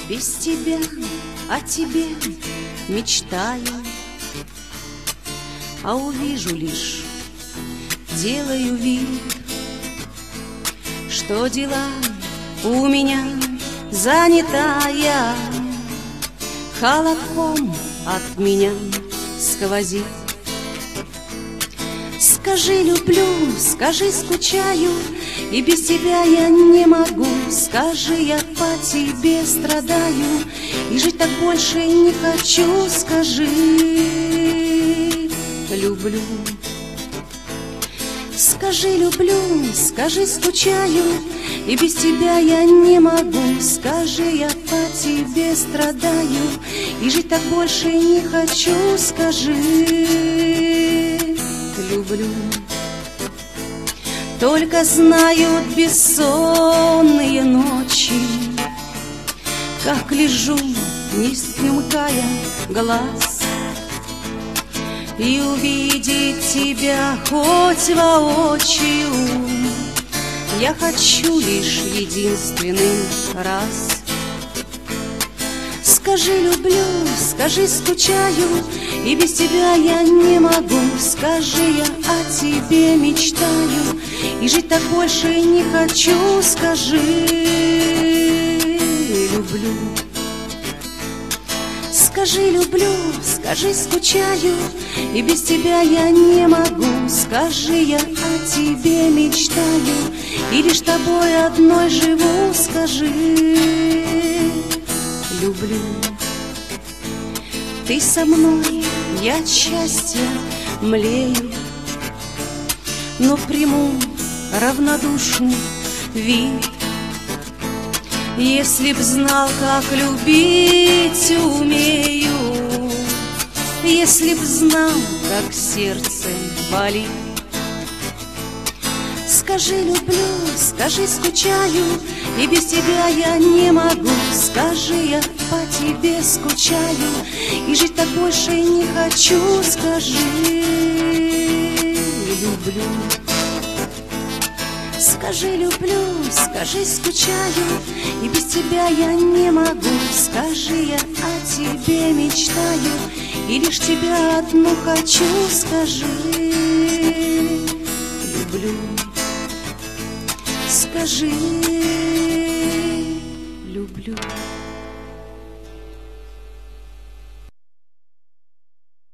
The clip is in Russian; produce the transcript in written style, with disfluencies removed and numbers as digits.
без тебя о тебе мечтаю, а увижу лишь, делаю вид, что дела у меня занятая, холодком от меня сквозит. Скажи, люблю, скажи, скучаю, и без тебя я не могу. Скажи, я по тебе страдаю, и жить так больше не хочу. Скажи, люблю. Скажи, люблю, скажи, скучаю, и без тебя я не могу. Скажи, я по тебе страдаю, и жить так больше не хочу. Скажи, люблю. Только знают бессонные ночи, как лежу, не смыкая глаз, и увидеть тебя хоть воочию я хочу лишь единственный раз. Скажи, люблю, скажи, скучаю, и без тебя я не могу. Скажи, я о тебе мечтаю, и жить так больше не хочу. Скажи, люблю. Скажи, люблю, скажи, скучаю, и без тебя я не могу. Скажи, я о тебе мечтаю, и лишь тобой одной живу. Скажи, люблю. Ты со мной, я от счастья млею, но приму равнодушный вид. Если б знал, как любить умею, если б знал, как сердце болит. Скажи, люблю, скажи, скучаю, и без тебя я не могу. Скажи, я по тебе скучаю, и жить так больше не хочу. Скажи, люблю. Скажи, люблю, скажи, скучаю, и без тебя я не могу. Скажи, я о тебе мечтаю, и лишь тебя одну хочу. Скажи, люблю. Скажи, люблю.